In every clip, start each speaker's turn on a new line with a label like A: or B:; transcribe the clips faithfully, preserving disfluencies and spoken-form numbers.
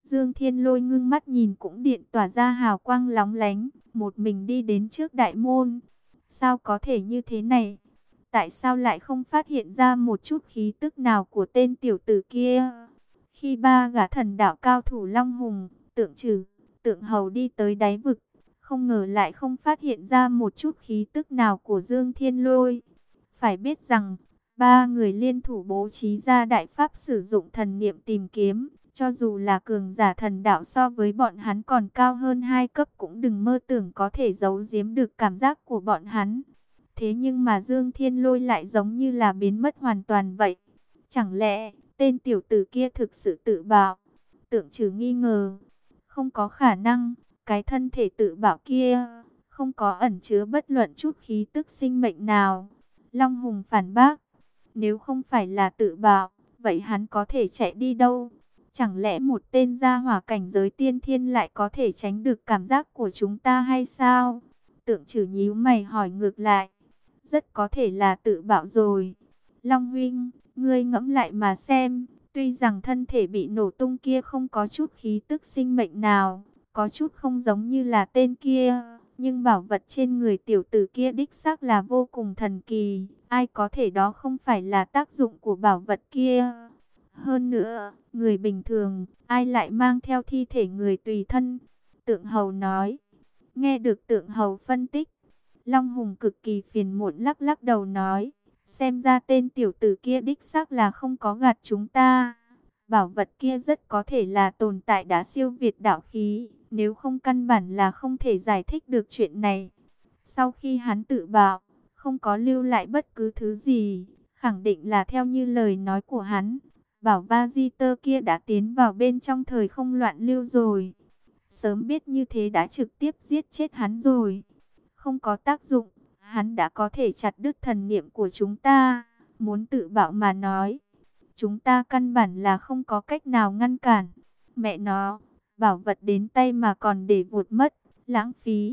A: Dương Thiên Lôi ngưng mắt nhìn cũng điện tỏa ra hào quang lóng lánh, một mình đi đến trước đại môn. Sao có thể như thế này? Tại sao lại không phát hiện ra một chút khí tức nào của tên tiểu tử kia? Khi ba gã thần đạo cao thủ Long Hùng, Tượng Trử, Tượng Hầu đi tới đáy vực, không ngờ lại không phát hiện ra một chút khí tức nào của Dương Thiên Lôi. Phải biết rằng, ba người liên thủ bố trí ra đại pháp sử dụng thần niệm tìm kiếm, cho dù là cường giả thần đạo so với bọn hắn còn cao hơn hai cấp cũng đừng mơ tưởng có thể giấu giếm được cảm giác của bọn hắn. Thế nhưng mà Dương Thiên Lôi lại giống như là biến mất hoàn toàn vậy. Chẳng lẽ tên tiểu tử kia thực sự tự bạo? Tượng Trử nghi ngờ. Không có khả năng, cái thân thể tự bạo kia không có ẩn chứa bất luận chút khí tức sinh mệnh nào. Long Hùng phản bác. Nếu không phải là tự bạo, vậy hắn có thể chạy đi đâu? Chẳng lẽ một tên gia hỏa cảnh giới tiên thiên lại có thể tránh được cảm giác của chúng ta hay sao? Tượng Trử nhíu mày hỏi ngược lại. Rất có thể là tự bạo rồi. Long huynh, ngươi ngẫm lại mà xem. Tuy rằng thân thể bị nổ tung kia không có chút khí tức sinh mệnh nào, có chút không giống như là tên kia, nhưng bảo vật trên người tiểu tử kia đích xác là vô cùng thần kỳ. Ai có thể đó không phải là tác dụng của bảo vật kia. Hơn nữa, người bình thường, ai lại mang theo thi thể người tùy thân? Tượng Hầu nói. Nghe được Tượng Hầu phân tích, Long Hùng cực kỳ phiền muộn lắc lắc đầu nói. Xem ra tên tiểu tử kia đích xác là không có gạt chúng ta. Bảo vật kia rất có thể là tồn tại đã siêu việt đạo khí. Nếu không căn bản là không thể giải thích được chuyện này. Sau khi hắn tự bạo, không có lưu lại bất cứ thứ gì. Khẳng định là theo như lời nói của hắn. Bảo Va-di-tơ kia đã tiến vào bên trong thời không loạn lưu rồi. Sớm biết như thế đã trực tiếp giết chết hắn rồi. Không có tác dụng, hắn đã có thể chặt đứt thần niệm của chúng ta. Muốn tự bạo mà nói, chúng ta căn bản là không có cách nào ngăn cản. Mẹ nó, bảo vật đến tay mà còn để vụt mất, lãng phí.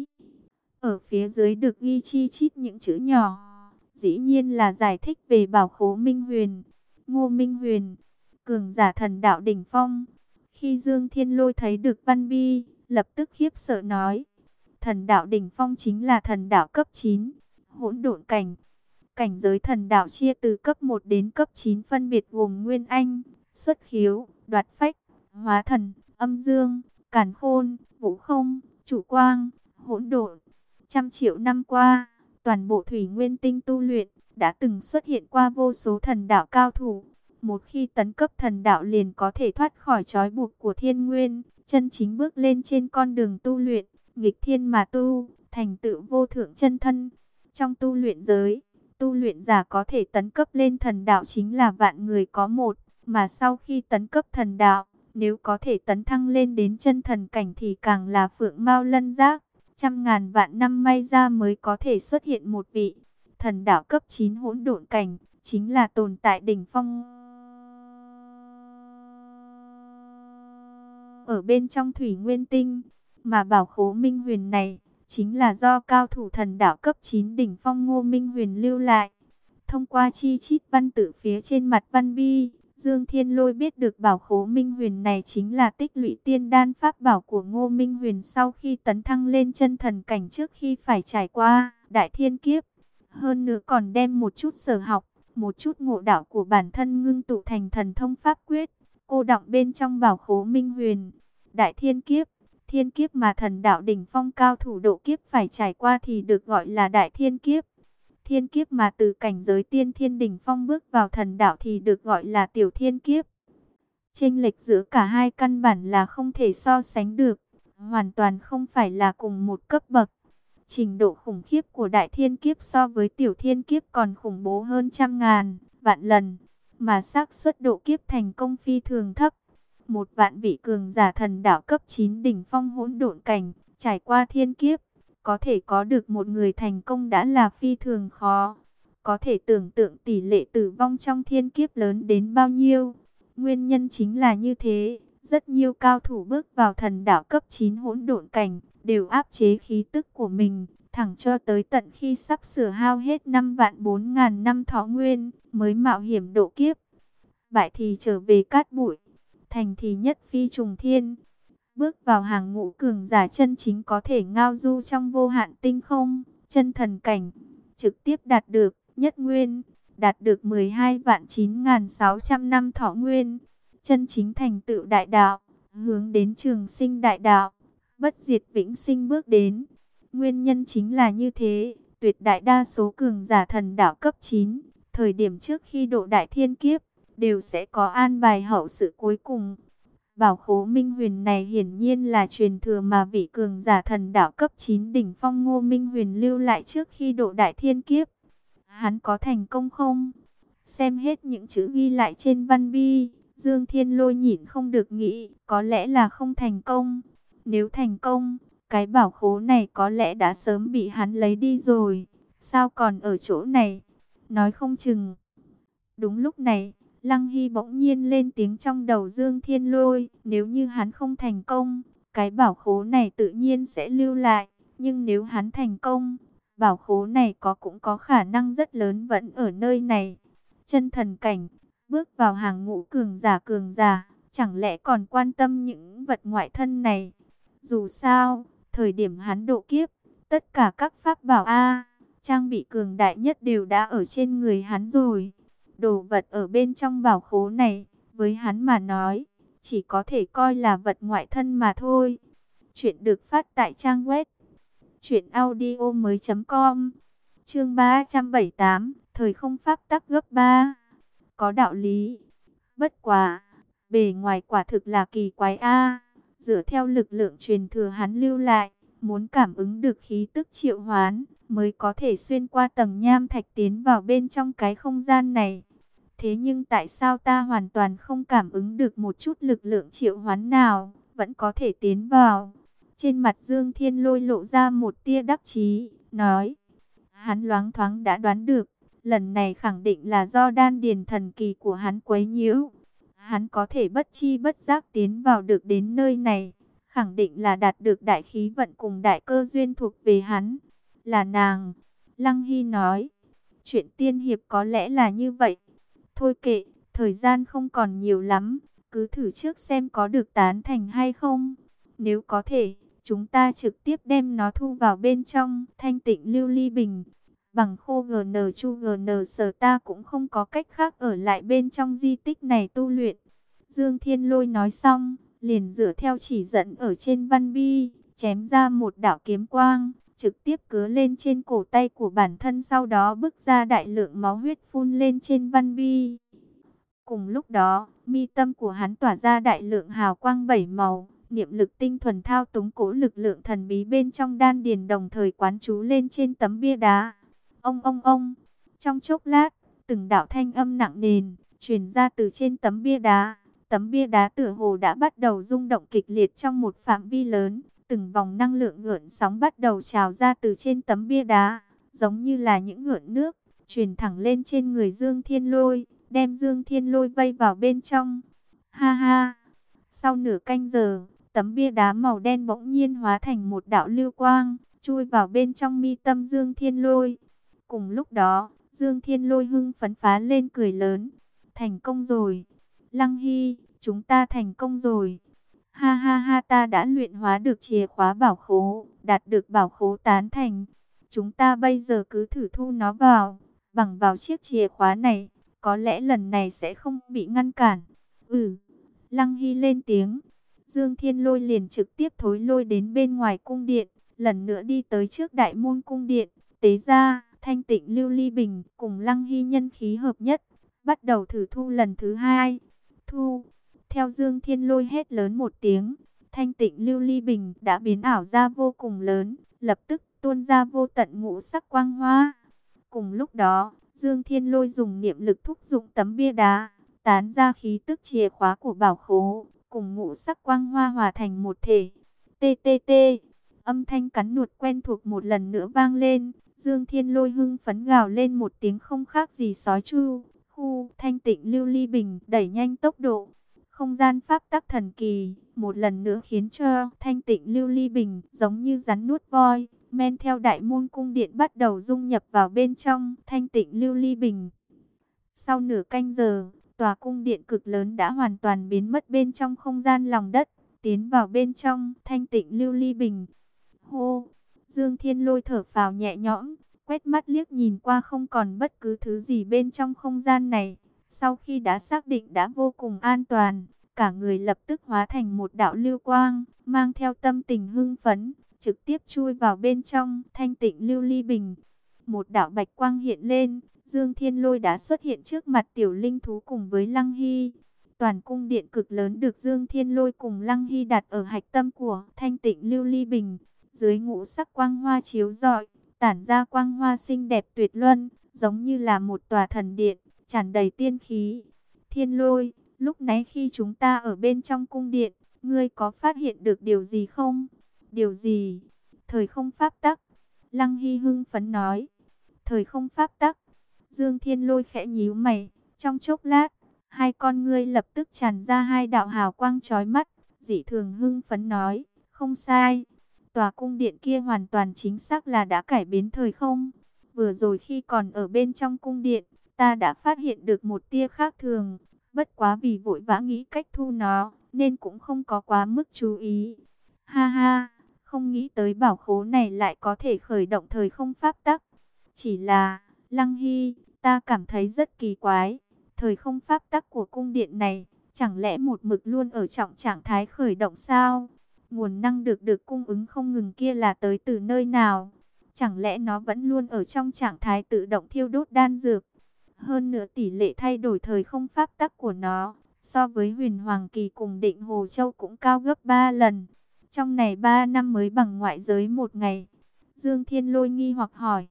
A: Ở phía dưới được ghi chi chít những chữ nhỏ. Dĩ nhiên là giải thích về bảo khố Minh Huyền. Ngô Minh Huyền, cường giả thần đạo đỉnh phong. Khi Dương Thiên Lôi thấy được văn bi, lập tức khiếp sợ nói. Thần đạo đỉnh phong chính là thần đạo cấp chín, hỗn độn cảnh. Cảnh giới thần đạo chia từ cấp một đến cấp chín phân biệt gồm Nguyên Anh, Xuất Khiếu, Đoạt Phách, Hóa Thần, Âm Dương, Càn Khôn, Vũ Không, Chủ Quang, Hỗn Độn. Trăm triệu năm qua, toàn bộ Thủy Nguyên Tinh tu luyện đã từng xuất hiện qua vô số thần đạo cao thủ. Một khi tấn cấp thần đạo liền có thể thoát khỏi trói buộc của thiên nguyên, chân chính bước lên trên con đường tu luyện, nghịch thiên mà tu, thành tựu vô thượng chân thân. Trong tu luyện giới, tu luyện giả có thể tấn cấp lên thần đạo chính là vạn người có một, mà sau khi tấn cấp thần đạo, nếu có thể tấn thăng lên đến chân thần cảnh thì càng là phượng mao lân giác. Trăm ngàn vạn năm may ra mới có thể xuất hiện một vị thần đạo cấp chín hỗn độn cảnh, chính là tồn tại đỉnh phong. Ở bên trong Thủy Nguyên Tinh, mà bảo khố Minh Huyền này chính là do cao thủ thần đạo cấp chín đỉnh phong Ngô Minh Huyền lưu lại. Thông qua chi chít văn tự phía trên mặt văn bi, Dương Thiên Lôi biết được bảo khố Minh Huyền này chính là tích lũy tiên đan pháp bảo của Ngô Minh Huyền sau khi tấn thăng lên chân thần cảnh trước khi phải trải qua đại thiên kiếp. Hơn nữa còn đem một chút sở học, một chút ngộ đạo của bản thân ngưng tụ thành thần thông pháp quyết, cô đọng bên trong bảo khố Minh Huyền. Đại thiên kiếp, thiên kiếp mà thần đạo đỉnh phong cao thủ độ kiếp phải trải qua thì được gọi là đại thiên kiếp. Thiên kiếp mà từ cảnh giới tiên thiên đỉnh phong bước vào thần đạo thì được gọi là tiểu thiên kiếp. Chênh lệch giữa cả hai căn bản là không thể so sánh được, hoàn toàn không phải là cùng một cấp bậc. Trình độ khủng khiếp của đại thiên kiếp so với tiểu thiên kiếp còn khủng bố hơn trăm ngàn, vạn lần, mà xác suất độ kiếp thành công phi thường thấp. Một vạn vị cường giả thần đạo cấp chín đỉnh phong hỗn độn cảnh, trải qua thiên kiếp, có thể có được một người thành công đã là phi thường khó. Có thể tưởng tượng tỷ lệ tử vong trong thiên kiếp lớn đến bao nhiêu. Nguyên nhân chính là như thế, rất nhiều cao thủ bước vào thần đạo cấp chín hỗn độn cảnh, đều áp chế khí tức của mình, thẳng cho tới tận khi sắp sửa hao hết năm vạn bốn ngàn năm thọ nguyên, mới mạo hiểm độ kiếp. Bại thì trở về cát bụi, thành thì nhất phi trùng thiên. bước vào hàng ngũ cường giả chân chính có thể ngao du trong vô hạn tinh không, chân thần cảnh, trực tiếp đạt được nhất nguyên, đạt được mười hai vạn chín nghìn sáu trăm năm thọ nguyên, chân chính thành tựu đại đạo, hướng đến trường sinh đại đạo, bất diệt vĩnh sinh bước đến. Nguyên nhân chính là như thế, tuyệt đại đa số cường giả thần đạo cấp chín, thời điểm trước khi độ đại thiên kiếp, đều sẽ có an bài hậu sự cuối cùng. Bảo khố Minh Huyền này hiển nhiên là truyền thừa mà vị cường giả thần đạo cấp chín đỉnh phong Ngô Minh Huyền lưu lại trước khi độ đại thiên kiếp. Hắn có thành công không? Xem hết những chữ ghi lại trên văn bi, Dương Thiên Lôi nhịn không được nghĩ, có lẽ là không thành công. Nếu thành công, cái bảo khố này có lẽ đã sớm bị hắn lấy đi rồi. Sao còn ở chỗ này? Nói không chừng. Đúng lúc này, Lăng Hy bỗng nhiên lên tiếng trong đầu Dương Thiên Lôi. Nếu như hắn không thành công, cái bảo khố này tự nhiên sẽ lưu lại. Nhưng nếu hắn thành công, bảo khố này có cũng có khả năng rất lớn vẫn ở nơi này. Chân thần cảnh, bước vào hàng ngũ cường giả cường giả, chẳng lẽ còn quan tâm những vật ngoại thân này? Dù sao, thời điểm hắn độ kiếp, tất cả các pháp bảo A, trang bị cường đại nhất đều đã ở trên người hắn rồi. Đồ vật ở bên trong bảo khố này, với hắn mà nói, chỉ có thể coi là vật ngoại thân mà thôi. Chuyện được phát tại trang web truyện audio mới chấm com. Chương ba trăm bảy mươi tám, thời không pháp tắc gấp ba. Có đạo lý. Bất quá, bề ngoài quả thực là kỳ quái a. Dựa theo lực lượng truyền thừa hắn lưu lại, muốn cảm ứng được khí tức triệu hoán, mới có thể xuyên qua tầng nham thạch tiến vào bên trong cái không gian này. Thế nhưng tại sao ta hoàn toàn không cảm ứng được một chút lực lượng triệu hoán nào, vẫn có thể tiến vào? Trên mặt Dương Thiên Lôi lộ ra một tia đắc chí, nói. Hắn loáng thoáng đã đoán được, lần này khẳng định là do đan điền thần kỳ của hắn quấy nhiễu. Hắn có thể bất chi bất giác tiến vào được đến nơi này, khẳng định là đạt được đại khí vận cùng đại cơ duyên thuộc về hắn. Là nàng, Lăng Hy nói. Chuyện tiên hiệp có lẽ là như vậy. Thôi kệ, thời gian không còn nhiều lắm, cứ thử trước xem có được tán thành hay không. Nếu có thể, chúng ta trực tiếp đem nó thu vào bên trong thanh tịnh lưu ly bình. Bằng khô giê en chu giê en sở ta cũng không có cách khác ở lại bên trong di tích này tu luyện. Dương Thiên Lôi nói xong, liền dựa theo chỉ dẫn ở trên văn bi, chém ra một đạo kiếm quang, trực tiếp cứa lên trên cổ tay của bản thân, sau đó bức ra đại lượng máu huyết phun lên trên văn bi. Cùng lúc đó, mi tâm của hắn tỏa ra đại lượng hào quang bảy màu, niệm lực tinh thuần thao túng cố lực lượng thần bí bên trong đan điền, đồng thời quán chú lên trên tấm bia đá. Ông ông ông, trong chốc lát, từng đạo thanh âm nặng nề truyền ra từ trên tấm bia đá. Tấm bia đá tựa hồ đã bắt đầu rung động kịch liệt trong một phạm vi lớn, từng vòng năng lượng gợn sóng bắt đầu trào ra từ trên tấm bia đá, giống như là những gợn nước truyền thẳng lên trên người Dương Thiên Lôi, đem Dương Thiên Lôi vây vào bên trong. Ha ha. Sau nửa canh giờ, tấm bia đá màu đen bỗng nhiên hóa thành một đạo lưu quang, chui vào bên trong mi tâm Dương Thiên Lôi. Cùng lúc đó, Dương Thiên Lôi hưng phấn phá lên cười lớn. Thành công rồi. Lăng Hy, chúng ta thành công rồi. Ha ha ha, ta đã luyện hóa được chìa khóa bảo khố, đạt được bảo khố tán thành. Chúng ta bây giờ cứ thử thu nó vào. Bằng vào chiếc chìa khóa này, có lẽ lần này sẽ không bị ngăn cản. Ừ. Lăng Hy lên tiếng. Dương Thiên Lôi liền trực tiếp thối lôi đến bên ngoài cung điện, lần nữa đi tới trước đại môn cung điện, tế ra thanh tịnh lưu ly bình, cùng Lăng Hy nhân khí hợp nhất, bắt đầu thử thu lần thứ hai. Thu. Theo Dương Thiên Lôi hét lớn một tiếng, thanh tịnh lưu ly bình đã biến ảo ra vô cùng lớn, lập tức tuôn ra vô tận ngũ sắc quang hoa. Cùng lúc đó, Dương Thiên Lôi dùng niệm lực thúc dụng tấm bia đá, tán ra khí tức chìa khóa của bảo khố, cùng ngũ sắc quang hoa hòa thành một thể. Tê tê tê, âm thanh cắn nuốt quen thuộc một lần nữa vang lên. Dương Thiên Lôi hưng phấn gào lên một tiếng không khác gì sói chu. Khu thanh tịnh lưu ly bình đẩy nhanh tốc độ. Không gian pháp tắc thần kỳ, một lần nữa khiến cho thanh tịnh lưu ly bình giống như rắn nuốt voi, men theo đại môn cung điện bắt đầu dung nhập vào bên trong thanh tịnh lưu ly bình. Sau nửa canh giờ, tòa cung điện cực lớn đã hoàn toàn biến mất bên trong không gian lòng đất, tiến vào bên trong thanh tịnh lưu ly bình. Hô! Dương Thiên Lôi thở phào nhẹ nhõm, quét mắt liếc nhìn qua không còn bất cứ thứ gì bên trong không gian này. Sau khi đã xác định đã vô cùng an toàn, cả người lập tức hóa thành một đạo lưu quang, mang theo tâm tình hưng phấn, trực tiếp chui vào bên trong thanh tịnh lưu ly bình. Một đạo bạch quang hiện lên, Dương Thiên Lôi đã xuất hiện trước mặt tiểu linh thú cùng với Lăng Hy. Toàn cung điện cực lớn được Dương Thiên Lôi cùng Lăng Hy đặt ở hạch tâm của thanh tịnh lưu ly bình. Dưới ngũ sắc quang hoa chiếu rọi, tản ra quang hoa xinh đẹp tuyệt luân, giống như là một tòa thần điện, tràn đầy tiên khí. Thiên Lôi, lúc nãy khi chúng ta ở bên trong cung điện, ngươi có phát hiện được điều gì không? Điều gì? Thời không pháp tắc. Lăng Hy hưng phấn nói. Thời không pháp tắc. Dương Thiên Lôi khẽ nhíu mày, trong chốc lát, hai con ngươi lập tức tràn ra hai đạo hào quang chói mắt, dị thường hưng phấn nói, không sai. Tòa cung điện kia hoàn toàn chính xác là đã cải biến thời không. Vừa rồi khi còn ở bên trong cung điện, ta đã phát hiện được một tia khác thường. Bất quá vì vội vã nghĩ cách thu nó, nên cũng không có quá mức chú ý. Ha ha, không nghĩ tới bảo khố này lại có thể khởi động thời không pháp tắc. Chỉ là, Lăng Hy, ta cảm thấy rất kỳ quái. Thời không pháp tắc của cung điện này, chẳng lẽ một mực luôn ở trong trạng thái khởi động sao? Nguồn năng được được cung ứng không ngừng kia là tới từ nơi nào? Chẳng lẽ nó vẫn luôn ở trong trạng thái tự động thiêu đốt đan dược? Hơn nữa tỷ lệ thay đổi thời không pháp tắc của nó, so với huyền hoàng kỳ cùng định Hồ Châu cũng cao gấp ba lần. Trong này ba năm mới bằng ngoại giới một ngày. Dương Thiên Lôi nghi hoặc hỏi.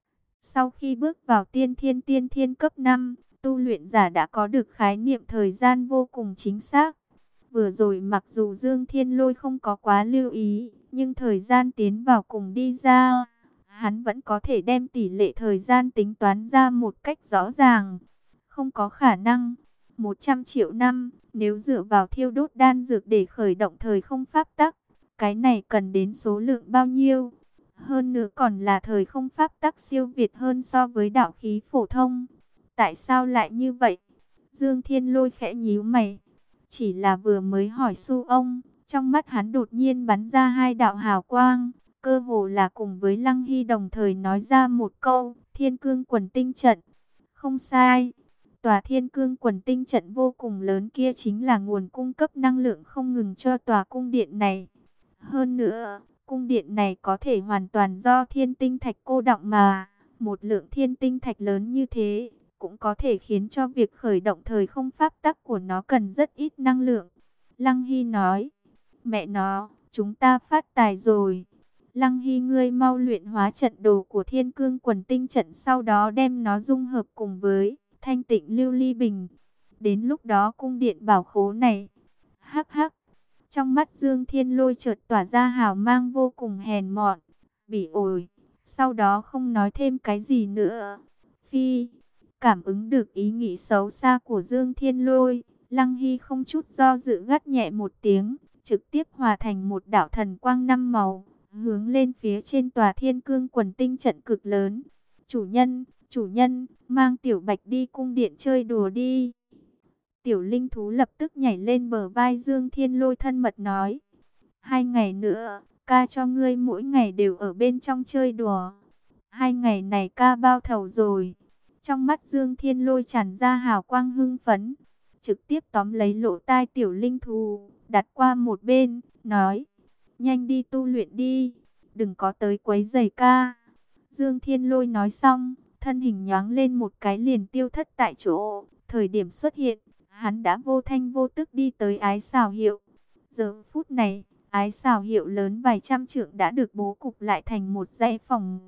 A: Sau khi bước vào tiên thiên tiên thiên cấp năm, tu luyện giả đã có được khái niệm thời gian vô cùng chính xác. Vừa rồi mặc dù Dương Thiên Lôi không có quá lưu ý, nhưng thời gian tiến vào cùng đi ra, hắn vẫn có thể đem tỷ lệ thời gian tính toán ra một cách rõ ràng. Không có khả năng, một trăm triệu năm, nếu dựa vào thiêu đốt đan dược để khởi động thời không pháp tắc, cái này cần đến số lượng bao nhiêu? Hơn nữa còn là thời không pháp tắc siêu việt hơn so với đạo khí phổ thông. Tại sao lại như vậy? Dương Thiên Lôi khẽ nhíu mày. Chỉ là vừa mới hỏi Su ông, trong mắt hắn đột nhiên bắn ra hai đạo hào quang, cơ hồ là cùng với Lăng Hy đồng thời nói ra một câu, Thiên Cương Quần Tinh Trận. Không sai, tòa Thiên Cương Quần Tinh Trận vô cùng lớn kia chính là nguồn cung cấp năng lượng không ngừng cho tòa cung điện này. Hơn nữa, cung điện này có thể hoàn toàn do thiên tinh thạch cô đọng mà, một lượng thiên tinh thạch lớn như thế, cũng có thể khiến cho việc khởi động thời không pháp tắc của nó cần rất ít năng lượng. Lăng Hy nói, mẹ nó, chúng ta phát tài rồi. Lăng Hy ngươi mau luyện hóa trận đồ của Thiên Cương Quần Tinh Trận, sau đó đem nó dung hợp cùng với thanh tịnh lưu ly bình. Đến lúc đó cung điện bảo khố này, hắc hắc. Trong mắt Dương Thiên Lôi chợt tỏa ra hào mang vô cùng hèn mọn, bỉ ổi, sau đó không nói thêm cái gì nữa. Phi, cảm ứng được ý nghĩ xấu xa của Dương Thiên Lôi, Lăng Hy không chút do dự gắt nhẹ một tiếng, trực tiếp hòa thành một đạo thần quang năm màu, hướng lên phía trên tòa Thiên Cương Quần Tinh Trận cực lớn. Chủ nhân, chủ nhân, mang Tiểu Bạch đi cung điện chơi đùa đi. Tiểu linh thú lập tức nhảy lên bờ vai Dương Thiên Lôi thân mật nói. Hai ngày nữa, ca cho ngươi mỗi ngày đều ở bên trong chơi đùa. Hai ngày này ca bao thầu rồi. Trong mắt Dương Thiên Lôi tràn ra hào quang hưng phấn. Trực tiếp tóm lấy lỗ tai tiểu linh thú, đặt qua một bên, nói. Nhanh đi tu luyện đi, đừng có tới quấy rầy ca. Dương Thiên Lôi nói xong, thân hình nhoáng lên một cái liền tiêu thất tại chỗ. Thời điểm xuất hiện, hắn đã vô thanh vô tức đi tới Ái Xào Hiệu. Giờ phút này, Ái Xào Hiệu lớn vài trăm trượng đã được bố cục lại thành một dãy phòng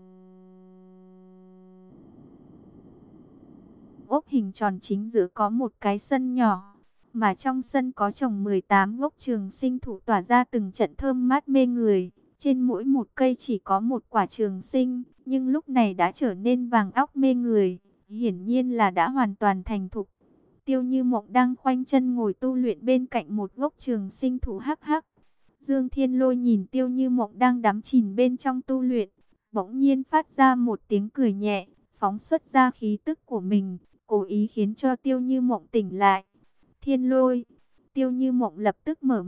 A: ốc hình tròn, chính giữa có một cái sân nhỏ, mà trong sân có trồng mười tám gốc trường sinh thụ tỏa ra từng trận thơm mát mê người. Trên mỗi một cây chỉ có một quả trường sinh, nhưng lúc này đã trở nên vàng óng mê người, hiển nhiên là đã hoàn toàn thành thục. Tiêu Như Mộng đang khoanh chân ngồi tu luyện bên cạnh một gốc trường sinh thụ hắc hắc. Dương Thiên Lôi nhìn Tiêu Như Mộng đang đắm chìm bên trong tu luyện, bỗng nhiên phát ra một tiếng cười nhẹ, phóng xuất ra khí tức của mình, cố ý khiến cho Tiêu Như Mộng tỉnh lại. Thiên Lôi, Tiêu Như Mộng lập tức mở mắt,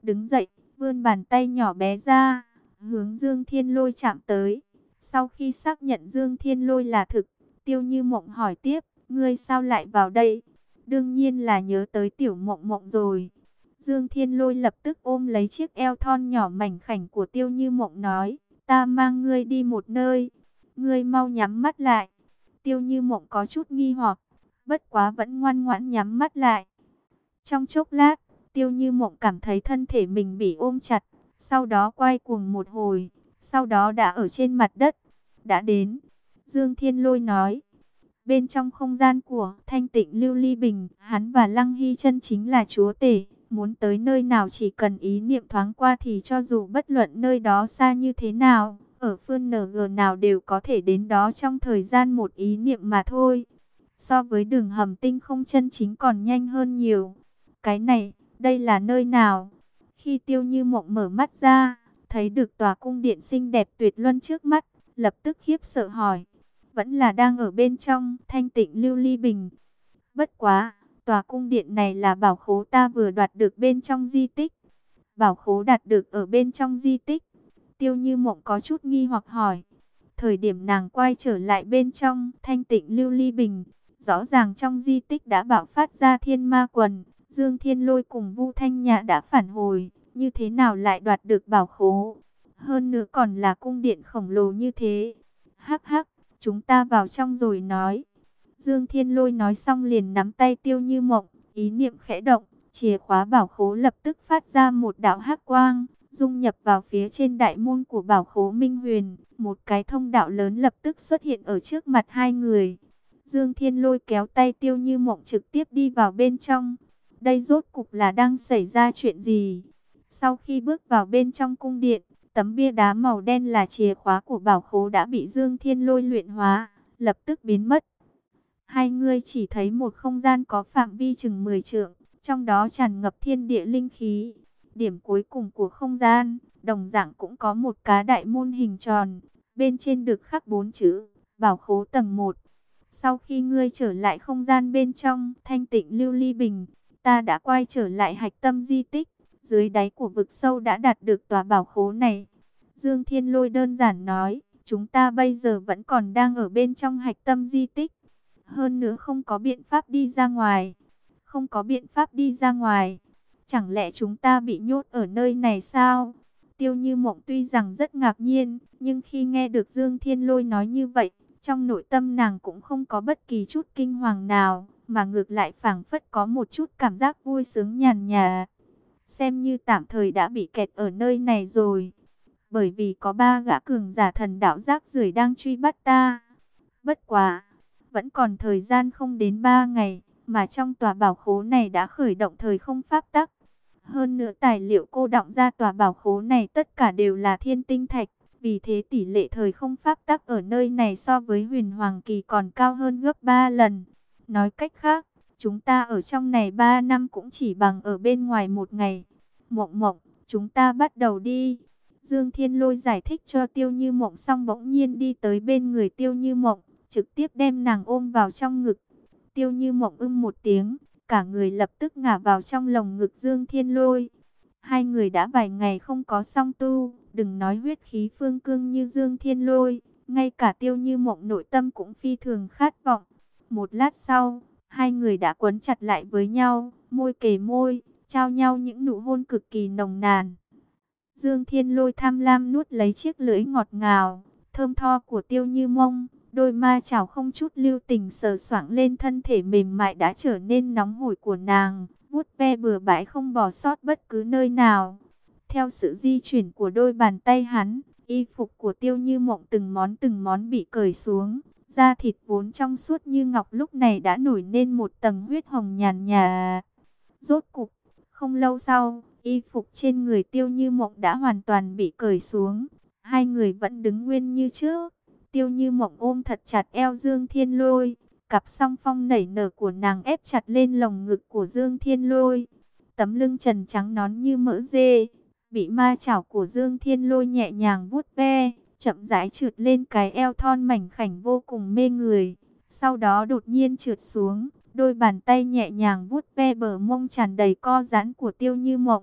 A: đứng dậy, vươn bàn tay nhỏ bé ra, hướng Dương Thiên Lôi chạm tới. Sau khi xác nhận Dương Thiên Lôi là thực, Tiêu Như Mộng hỏi tiếp, ngươi sao lại vào đây? Đương nhiên là nhớ tới Tiểu Mộng Mộng rồi. Dương Thiên Lôi lập tức ôm lấy chiếc eo thon nhỏ mảnh khảnh của Tiêu Như Mộng nói, ta mang ngươi đi một nơi, ngươi mau nhắm mắt lại. Tiêu Như Mộng có chút nghi hoặc, bất quá vẫn ngoan ngoãn nhắm mắt lại. Trong chốc lát, Tiêu Như Mộng cảm thấy thân thể mình bị ôm chặt, sau đó quay cuồng một hồi, sau đó đã ở trên mặt đất. Đã đến, Dương Thiên Lôi nói. Bên trong không gian của Thanh Tịnh Lưu Ly Bình, hắn và Lăng Hy chân chính là chúa tể. Muốn tới nơi nào chỉ cần ý niệm thoáng qua thì cho dù bất luận nơi đó xa như thế nào, ở phương en giê nào đều có thể đến đó trong thời gian một ý niệm mà thôi. So với đường hầm tinh không chân chính còn nhanh hơn nhiều. Cái này, đây là nơi nào? Khi Tiêu Như Mộng mở mắt ra, thấy được tòa cung điện xinh đẹp tuyệt luân trước mắt, lập tức khiếp sợ hỏi. Vẫn là đang ở bên trong Thanh Tịnh Lưu Ly Bình. Bất quá, tòa cung điện này là bảo khố ta vừa đoạt được bên trong di tích. Bảo khố đạt được ở bên trong di tích. Tiêu Như Mộng có chút nghi hoặc hỏi. Thời điểm nàng quay trở lại bên trong Thanh Tịnh Lưu Ly Bình, rõ ràng trong di tích đã bạo phát ra thiên ma quần. Dương Thiên Lôi cùng Vu Thanh Nhã đã phản hồi, như thế nào lại đoạt được bảo khố? Hơn nữa còn là cung điện khổng lồ như thế. Hắc hắc, chúng ta vào trong rồi nói. Dương Thiên Lôi nói xong liền nắm tay Tiêu Như Mộng, ý niệm khẽ động, chìa khóa bảo khố lập tức phát ra một đạo hắc quang, dung nhập vào phía trên đại môn của bảo khố Minh Huyền. Một cái thông đạo lớn lập tức xuất hiện ở trước mặt hai người. Dương Thiên Lôi kéo tay Tiêu Như Mộng trực tiếp đi vào bên trong. Đây rốt cục là đang xảy ra chuyện gì? Sau khi bước vào bên trong cung điện, tấm bia đá màu đen là chìa khóa của bảo khố đã bị Dương Thiên Lôi luyện hóa, lập tức biến mất. Hai người chỉ thấy một không gian có phạm vi chừng mười trượng, trong đó tràn ngập thiên địa linh khí. Điểm cuối cùng của không gian, đồng dạng cũng có một cá đại môn hình tròn, bên trên được khắc bốn chữ, bảo khố tầng một. Sau khi ngươi trở lại không gian bên trong Thanh Tịnh Lưu Ly Bình, ta đã quay trở lại hạch tâm di tích, dưới đáy của vực sâu đã đạt được tòa bảo khố này. Dương Thiên Lôi đơn giản nói, chúng ta bây giờ vẫn còn đang ở bên trong hạch tâm di tích. Hơn nữa không có biện pháp đi ra ngoài. Không có biện pháp đi ra ngoài. Chẳng lẽ chúng ta bị nhốt ở nơi này sao? Tiêu Như Mộng tuy rằng rất ngạc nhiên, nhưng khi nghe được Dương Thiên Lôi nói như vậy, trong nội tâm nàng cũng không có bất kỳ chút kinh hoàng nào, mà ngược lại phảng phất có một chút cảm giác vui sướng nhàn nhạt. Xem như tạm thời đã bị kẹt ở nơi này rồi. Bởi vì có ba gã cường giả thần đạo rác rưởi đang truy bắt ta. Bất quá, vẫn còn thời gian không đến ba ngày, mà trong tòa bảo khố này đã khởi động thời không pháp tắc. Hơn nữa tài liệu cô đọng ra tòa bảo khố này tất cả đều là thiên tinh thạch. Vì thế tỷ lệ thời không pháp tắc ở nơi này so với huyền hoàng kỳ còn cao hơn gấp ba lần. Nói cách khác, chúng ta ở trong này ba năm cũng chỉ bằng ở bên ngoài một ngày. Mộng Mộng, chúng ta bắt đầu đi. Dương Thiên Lôi giải thích cho Tiêu Như Mộng xong bỗng nhiên đi tới bên người Tiêu Như Mộng, trực tiếp đem nàng ôm vào trong ngực. Tiêu Như Mộng ưng một tiếng, cả người lập tức ngả vào trong lồng ngực Dương Thiên Lôi. Hai người đã vài ngày không có song tu, đừng nói huyết khí phương cương như Dương Thiên Lôi, ngay cả Tiêu Như Mộng nội tâm cũng phi thường khát vọng. Một lát sau, hai người đã quấn chặt lại với nhau, môi kề môi, trao nhau những nụ hôn cực kỳ nồng nàn. Dương Thiên Lôi tham lam nuốt lấy chiếc lưỡi ngọt ngào, thơm tho của Tiêu Như Mộng, đôi ma chảo không chút lưu tình sờ soạng lên thân thể mềm mại đã trở nên nóng hổi của nàng, vuốt ve bừa bãi không bỏ sót bất cứ nơi nào. Theo sự di chuyển của đôi bàn tay hắn, y phục của Tiêu Như Mộng từng món từng món bị cởi xuống, da thịt vốn trong suốt như ngọc lúc này đã nổi lên một tầng huyết hồng nhàn nhạt. Rốt cục, không lâu sau, y phục trên người Tiêu Như Mộng đã hoàn toàn bị cởi xuống, hai người vẫn đứng nguyên như trước. Tiêu Như Mộng ôm thật chặt eo Dương Thiên Lôi, cặp song phong nảy nở của nàng ép chặt lên lồng ngực của Dương Thiên Lôi. Tấm lưng trần trắng nõn như mỡ dê, bị ma chảo của Dương Thiên Lôi nhẹ nhàng vuốt ve, chậm rãi trượt lên cái eo thon mảnh khảnh vô cùng mê người. Sau đó đột nhiên trượt xuống, đôi bàn tay nhẹ nhàng vuốt ve bờ mông tràn đầy co giãn của Tiêu Như Mộng.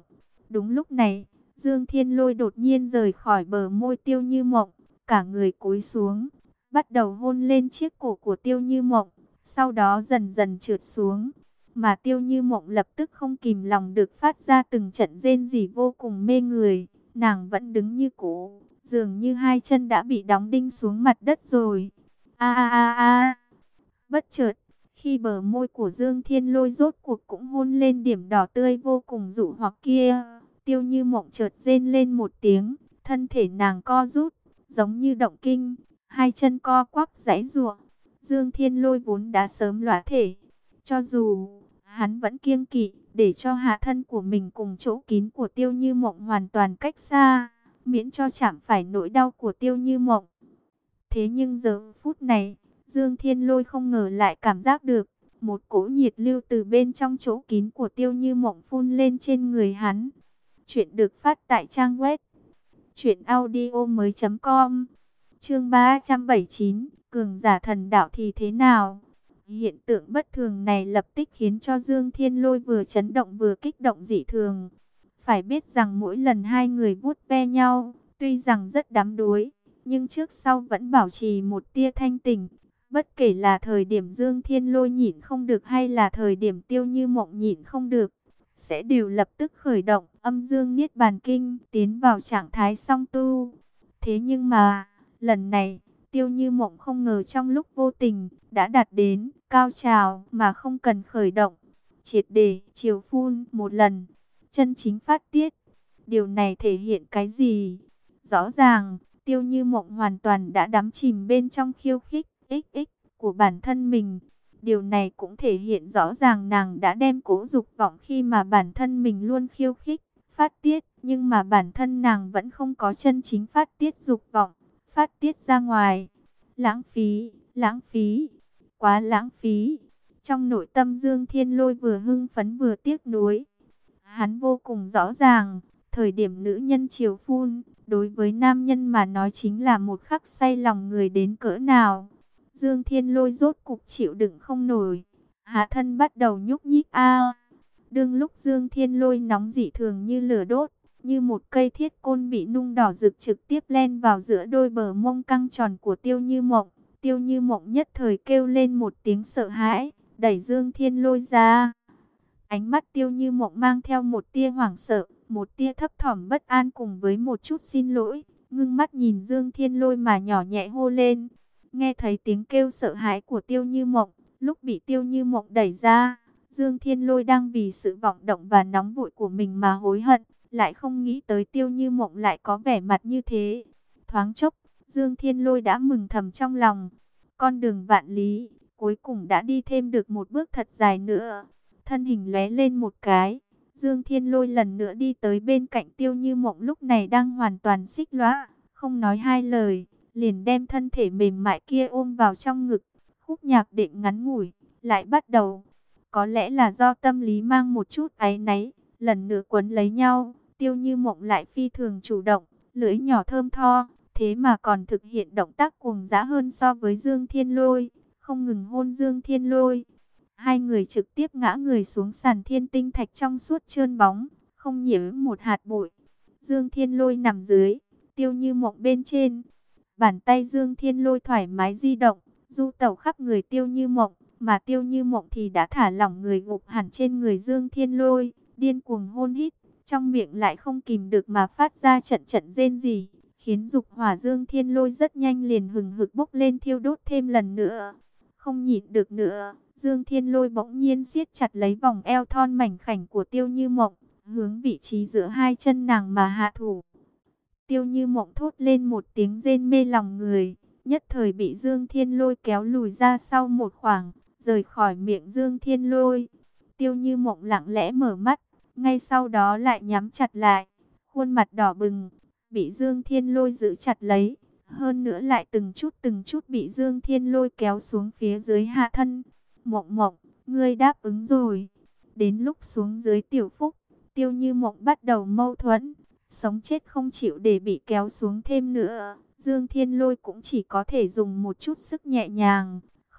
A: Đúng lúc này, Dương Thiên Lôi đột nhiên rời khỏi bờ môi Tiêu Như Mộng, cả người cúi xuống, bắt đầu hôn lên chiếc cổ của Tiêu Như Mộng, sau đó dần dần trượt xuống. Mà Tiêu Như Mộng lập tức không kìm lòng được phát ra từng trận rên rỉ vô cùng mê người. Nàng vẫn đứng như cũ, dường như hai chân đã bị đóng đinh xuống mặt đất rồi. A a a a. Bất chợt, khi bờ môi của Dương Thiên Lôi rốt cuộc cũng hôn lên điểm đỏ tươi vô cùng dụ hoặc kia, Tiêu Như Mộng chợt rên lên một tiếng, thân thể nàng co rút, giống như động kinh, hai chân co quắp giãy giụa. Dương Thiên Lôi vốn đã sớm lõa thể, cho dù hắn vẫn kiêng kỵ để cho hạ thân của mình cùng chỗ kín của Tiêu Như Mộng hoàn toàn cách xa, miễn cho chạm phải nỗi đau của Tiêu Như Mộng. Thế nhưng giờ phút này, Dương Thiên Lôi không ngờ lại cảm giác được một cỗ nhiệt lưu từ bên trong chỗ kín của Tiêu Như Mộng phun lên trên người hắn. Chuyện được phát tại trang web truyện audio mới chấm com. Chương ba trăm bảy mươi chín, cường giả thần đạo thì thế nào? Hiện tượng bất thường này lập tức khiến cho Dương Thiên Lôi vừa chấn động vừa kích động dị thường. Phải biết rằng mỗi lần hai người vuốt ve nhau, tuy rằng rất đắm đuối, nhưng trước sau vẫn bảo trì một tia thanh tỉnh. Bất kể là thời điểm Dương Thiên Lôi nhịn không được hay là thời điểm Tiêu Như Mộng nhịn không được, sẽ đều lập tức khởi động âm dương niết bàn kinh, tiến vào trạng thái song tu. Thế nhưng mà, lần này, Tiêu Như Mộng không ngờ trong lúc vô tình, đã đạt đến cao trào mà không cần khởi động. Triệt để, chiều phun một lần, chân chính phát tiết. Điều này thể hiện cái gì? Rõ ràng, Tiêu Như Mộng hoàn toàn đã đắm chìm bên trong khiêu khích ích ích của bản thân mình. Điều này cũng thể hiện rõ ràng nàng đã đem cố dục vọng khi mà bản thân mình luôn khiêu khích, phát tiết, nhưng mà bản thân nàng vẫn không có chân chính phát tiết dục vọng, phát tiết ra ngoài. Lãng phí, lãng phí, quá lãng phí. Trong nội tâm Dương Thiên Lôi vừa hưng phấn vừa tiếc nuối. Hắn vô cùng rõ ràng, thời điểm nữ nhân chiều phun, đối với nam nhân mà nói chính là một khắc say lòng người đến cỡ nào. Dương Thiên Lôi rốt cục chịu đựng không nổi, hạ thân bắt đầu nhúc nhích a. Đương lúc Dương Thiên Lôi nóng dị thường như lửa đốt, như một cây thiết côn bị nung đỏ rực trực tiếp len vào giữa đôi bờ mông căng tròn của Tiêu Như Mộng. Tiêu Như Mộng nhất thời kêu lên một tiếng sợ hãi, đẩy Dương Thiên Lôi ra. Ánh mắt Tiêu Như Mộng mang theo một tia hoảng sợ, một tia thấp thỏm bất an cùng với một chút xin lỗi, ngưng mắt nhìn Dương Thiên Lôi mà nhỏ nhẹ hô lên. Nghe thấy tiếng kêu sợ hãi của Tiêu Như Mộng, lúc bị Tiêu Như Mộng đẩy ra, Dương Thiên Lôi đang vì sự vọng động và nóng vội của mình mà hối hận, lại không nghĩ tới Tiêu Như Mộng lại có vẻ mặt như thế. Thoáng chốc, Dương Thiên Lôi đã mừng thầm trong lòng. Con đường vạn lý, cuối cùng đã đi thêm được một bước thật dài nữa. Thân hình lóe lên một cái, Dương Thiên Lôi lần nữa đi tới bên cạnh Tiêu Như Mộng lúc này đang hoàn toàn xích lõa, không nói hai lời, liền đem thân thể mềm mại kia ôm vào trong ngực. Khúc nhạc đệm ngắn ngủi lại bắt đầu. Có lẽ là do tâm lý mang một chút áy náy, lần nữa quấn lấy nhau, Tiêu Như Mộng lại phi thường chủ động, lưỡi nhỏ thơm tho, thế mà còn thực hiện động tác cuồng dã hơn so với Dương Thiên Lôi, không ngừng hôn Dương Thiên Lôi. Hai người trực tiếp ngã người xuống sàn thiên tinh thạch trong suốt trơn bóng, không nhiễm một hạt bụi. Dương Thiên Lôi nằm dưới, Tiêu Như Mộng bên trên. Bàn tay Dương Thiên Lôi thoải mái di động, du tẩu khắp người Tiêu Như Mộng, mà Tiêu Như Mộng thì đã thả lỏng người gục hẳn trên người Dương Thiên Lôi, điên cuồng hôn hít, trong miệng lại không kìm được mà phát ra trận trận rên rỉ, khiến dục hỏa Dương Thiên Lôi rất nhanh liền hừng hực bốc lên thiêu đốt thêm lần nữa. Không nhịn được nữa, Dương Thiên Lôi bỗng nhiên siết chặt lấy vòng eo thon mảnh khảnh của Tiêu Như Mộng, hướng vị trí giữa hai chân nàng mà hạ thủ. Tiêu Như Mộng thốt lên một tiếng rên mê lòng người, nhất thời bị Dương Thiên Lôi kéo lùi ra sau một khoảng, rời khỏi miệng Dương Thiên Lôi. Tiêu Như Mộng lặng lẽ mở mắt, ngay sau đó lại nhắm chặt lại, khuôn mặt đỏ bừng, bị Dương Thiên Lôi giữ chặt lấy, hơn nữa lại từng chút từng chút bị Dương Thiên Lôi kéo xuống phía dưới hạ thân. Mộng Mộng, ngươi đáp ứng rồi. Đến lúc xuống dưới tiểu phúc, Tiêu Như Mộng bắt đầu mâu thuẫn, sống chết không chịu để bị kéo xuống thêm nữa. Dương Thiên Lôi cũng chỉ có thể dùng một chút sức nhẹ nhàng,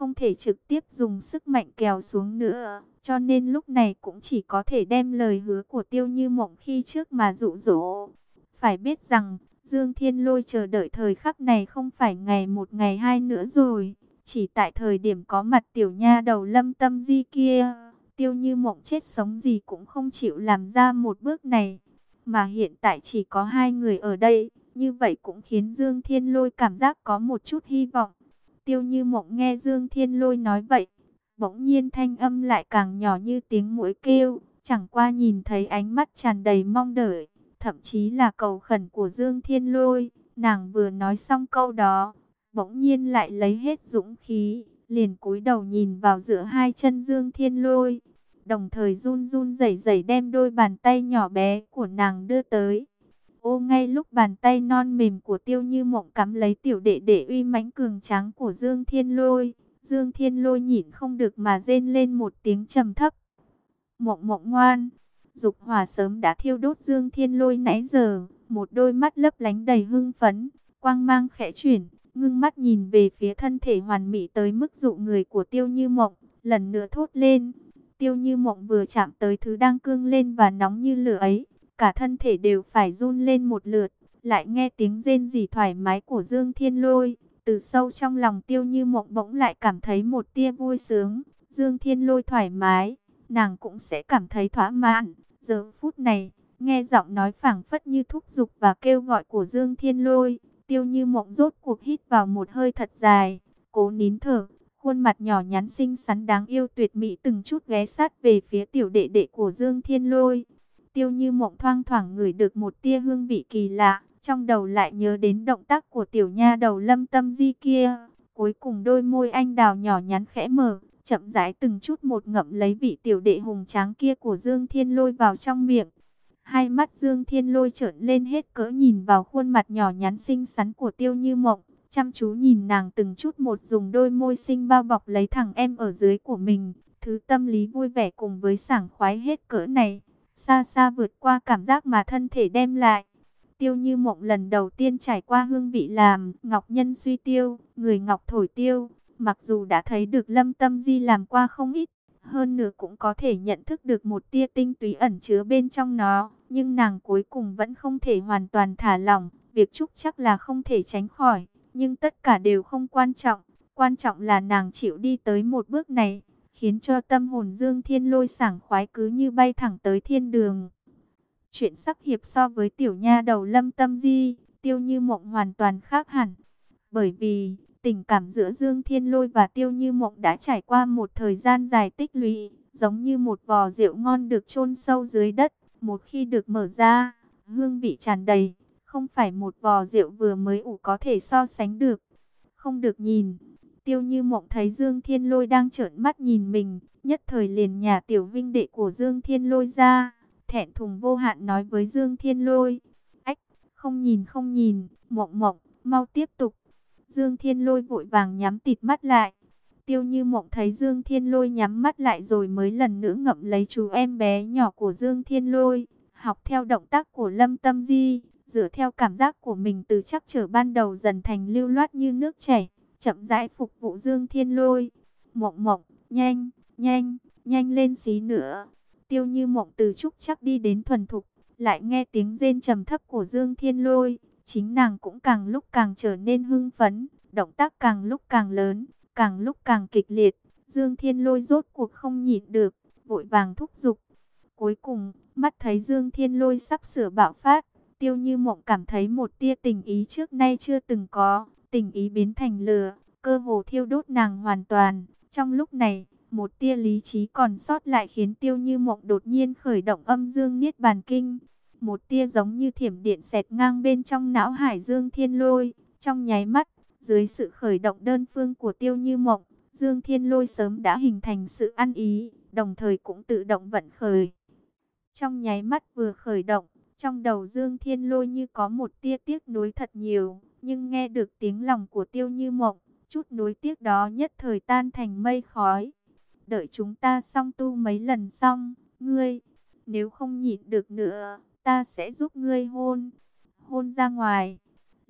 A: không thể trực tiếp dùng sức mạnh kéo xuống nữa, cho nên lúc này cũng chỉ có thể đem lời hứa của Tiêu Như Mộng khi trước mà dụ dỗ. Phải biết rằng, Dương Thiên Lôi chờ đợi thời khắc này không phải ngày một ngày hai nữa rồi, chỉ tại thời điểm có mặt tiểu nha đầu Lâm Tâm Di kia, Tiêu Như Mộng chết sống gì cũng không chịu làm ra một bước này. Mà hiện tại chỉ có hai người ở đây, như vậy cũng khiến Dương Thiên Lôi cảm giác có một chút hy vọng. Tiêu Như Mộng nghe Dương Thiên Lôi nói vậy, bỗng nhiên thanh âm lại càng nhỏ như tiếng muỗi kêu, chẳng qua nhìn thấy ánh mắt tràn đầy mong đợi, thậm chí là cầu khẩn của Dương Thiên Lôi. Nàng vừa nói xong câu đó, bỗng nhiên lại lấy hết dũng khí, liền cúi đầu nhìn vào giữa hai chân Dương Thiên Lôi, đồng thời run run rẩy rẩy đem đôi bàn tay nhỏ bé của nàng đưa tới. Ô, ngay lúc bàn tay non mềm của Tiêu Như Mộng cắm lấy tiểu đệ đệ uy mãnh cường tráng của Dương Thiên Lôi, Dương Thiên Lôi nhịn không được mà rên lên một tiếng trầm thấp. Mộng Mộng ngoan. Dục hỏa sớm đã thiêu đốt Dương Thiên Lôi nãy giờ, một đôi mắt lấp lánh đầy hưng phấn, quang mang khẽ chuyển, ngưng mắt nhìn về phía thân thể hoàn mỹ tới mức dụ người của Tiêu Như Mộng, lần nữa thốt lên. Tiêu Như Mộng vừa chạm tới thứ đang cương lên và nóng như lửa ấy, cả thân thể đều phải run lên một lượt, lại nghe tiếng rên rỉ thoải mái của Dương Thiên Lôi, từ sâu trong lòng Tiêu Như Mộng bỗng lại cảm thấy một tia vui sướng. Dương Thiên Lôi thoải mái, nàng cũng sẽ cảm thấy thỏa mãn. Giờ phút này, nghe giọng nói phảng phất như thúc giục và kêu gọi của Dương Thiên Lôi, Tiêu Như Mộng rốt cuộc hít vào một hơi thật dài, cố nín thở, khuôn mặt nhỏ nhắn xinh xắn đáng yêu tuyệt mỹ từng chút ghé sát về phía tiểu đệ đệ của Dương Thiên Lôi. Tiêu Như Mộng thoang thoảng ngửi được một tia hương vị kỳ lạ, trong đầu lại nhớ đến động tác của tiểu nha đầu Lâm Tâm Di kia. Cuối cùng đôi môi anh đào nhỏ nhắn khẽ mở, chậm rãi từng chút một ngậm lấy vị tiểu đệ hùng tráng kia của Dương Thiên Lôi vào trong miệng. Hai mắt Dương Thiên Lôi trợn lên hết cỡ nhìn vào khuôn mặt nhỏ nhắn xinh xắn của Tiêu Như Mộng, chăm chú nhìn nàng từng chút một dùng đôi môi xinh bao bọc lấy thằng em ở dưới của mình. Thứ tâm lý vui vẻ cùng với sảng khoái hết cỡ này, xa xa vượt qua cảm giác mà thân thể đem lại. Tiêu Như Mộng lần đầu tiên trải qua hương vị làm ngọc nhân suy tiêu, người ngọc thổi tiêu. Mặc dù đã thấy được Lâm Tâm Di làm qua không ít, hơn nữa cũng có thể nhận thức được một tia tinh túy ẩn chứa bên trong nó, nhưng nàng cuối cùng vẫn không thể hoàn toàn thả lỏng. Việc trúc chắc là không thể tránh khỏi, nhưng tất cả đều không quan trọng. Quan trọng là nàng chịu đi tới một bước này, khiến cho tâm hồn Dương Thiên Lôi sảng khoái cứ như bay thẳng tới thiên đường. Chuyện sắc hiệp so với tiểu nha đầu Lâm Tâm Di, Tiêu Như Mộng hoàn toàn khác hẳn. Bởi vì tình cảm giữa Dương Thiên Lôi và Tiêu Như Mộng đã trải qua một thời gian dài tích lũy, giống như một vò rượu ngon được chôn sâu dưới đất, một khi được mở ra, hương vị tràn đầy, không phải một vò rượu vừa mới ủ có thể so sánh được. Không được nhìn. Tiêu Như Mộng thấy Dương Thiên Lôi đang trợn mắt nhìn mình, nhất thời liền nhả tiểu vinh đệ của Dương Thiên Lôi ra, thẹn thùng vô hạn nói với Dương Thiên Lôi: "Ách, không nhìn không nhìn, Mộng Mộng, mau tiếp tục." Dương Thiên Lôi vội vàng nhắm tịt mắt lại. Tiêu Như Mộng thấy Dương Thiên Lôi nhắm mắt lại rồi mới lần nữa ngậm lấy chú em bé nhỏ của Dương Thiên Lôi, học theo động tác của Lâm Tâm Di, dựa theo cảm giác của mình từ chắc trở ban đầu dần thành lưu loát như nước chảy, chậm rãi phục vụ Dương Thiên Lôi. "Mộng Mộng, nhanh, nhanh, nhanh lên xí nữa." Tiêu Như Mộng từ trúc chắc đi đến thuần thục, lại nghe tiếng rên trầm thấp của Dương Thiên Lôi, chính nàng cũng càng lúc càng trở nên hưng phấn, động tác càng lúc càng lớn, càng lúc càng kịch liệt. Dương Thiên Lôi rốt cuộc không nhịn được, vội vàng thúc giục. Cuối cùng, mắt thấy Dương Thiên Lôi sắp sửa bạo phát, Tiêu Như Mộng cảm thấy một tia tình ý trước nay chưa từng có, tình ý biến thành lửa, cơ hồ thiêu đốt nàng hoàn toàn. Trong lúc này, một tia lý trí còn sót lại khiến Tiêu Như Mộng đột nhiên khởi động âm dương niết bàn kinh. Một tia giống như thiểm điện xẹt ngang bên trong não hải Dương Thiên Lôi. Trong nháy mắt, dưới sự khởi động đơn phương của Tiêu Như Mộng, Dương Thiên Lôi sớm đã hình thành sự ăn ý, đồng thời cũng tự động vận khởi. Trong nháy mắt vừa khởi động, trong đầu Dương Thiên Lôi như có một tia tiếc nuối thật nhiều, nhưng nghe được tiếng lòng của Tiêu Như Mộng, chút nuối tiếc đó nhất thời tan thành mây khói. "Đợi chúng ta xong tu mấy lần xong, ngươi, nếu không nhịn được nữa, ta sẽ giúp ngươi hôn, hôn ra ngoài."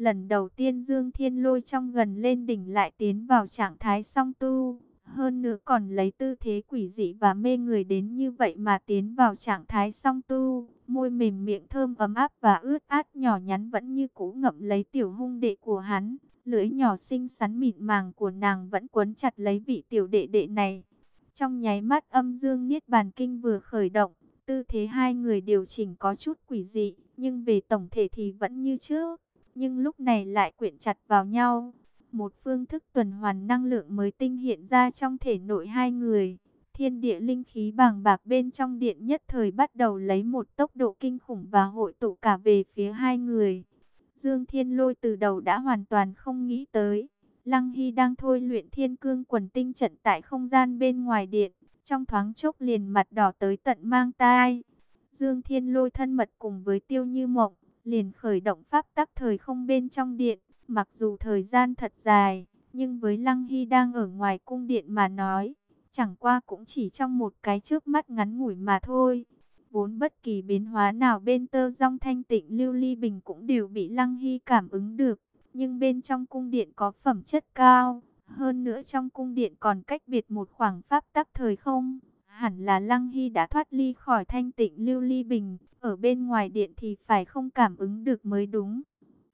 A: Lần đầu tiên Dương Thiên Lôi trong gần lên đỉnh lại tiến vào trạng thái song tu. Hơn nữa còn lấy tư thế quỷ dị và mê người đến như vậy mà tiến vào trạng thái song tu. Môi mềm miệng thơm ấm áp và ướt át nhỏ nhắn vẫn như cũ ngậm lấy tiểu hung đệ của hắn. Lưỡi nhỏ xinh xắn mịn màng của nàng vẫn quấn chặt lấy vị tiểu đệ đệ này. Trong nháy mắt âm dương niết bàn kinh vừa khởi động, tư thế hai người điều chỉnh có chút quỷ dị, nhưng về tổng thể thì vẫn như trước. Nhưng lúc này lại quyện chặt vào nhau. Một phương thức tuần hoàn năng lượng mới tinh hiện ra trong thể nội hai người. Thiên địa linh khí bàng bạc bên trong điện nhất thời bắt đầu lấy một tốc độ kinh khủng và hội tụ cả về phía hai người. Dương Thiên Lôi từ đầu đã hoàn toàn không nghĩ tới. Lăng Hy đang thôi luyện thiên cương quần tinh trận tại không gian bên ngoài điện. Trong thoáng chốc liền mặt đỏ tới tận mang tai. Dương Thiên Lôi thân mật cùng với Tiêu Như Mộng, liền khởi động pháp tắc thời không bên trong điện. Mặc dù thời gian thật dài, nhưng với Lăng Hy đang ở ngoài cung điện mà nói, chẳng qua cũng chỉ trong một cái chớp mắt ngắn ngủi mà thôi. Vốn bất kỳ biến hóa nào bên tơ dong thanh tịnh lưu ly bình cũng đều bị Lăng Hy cảm ứng được. Nhưng bên trong cung điện có phẩm chất cao, hơn nữa trong cung điện còn cách biệt một khoảng pháp tắc thời không. Hẳn là Lăng Hy đã thoát ly khỏi thanh tịnh lưu ly bình, ở bên ngoài điện thì phải không cảm ứng được mới đúng.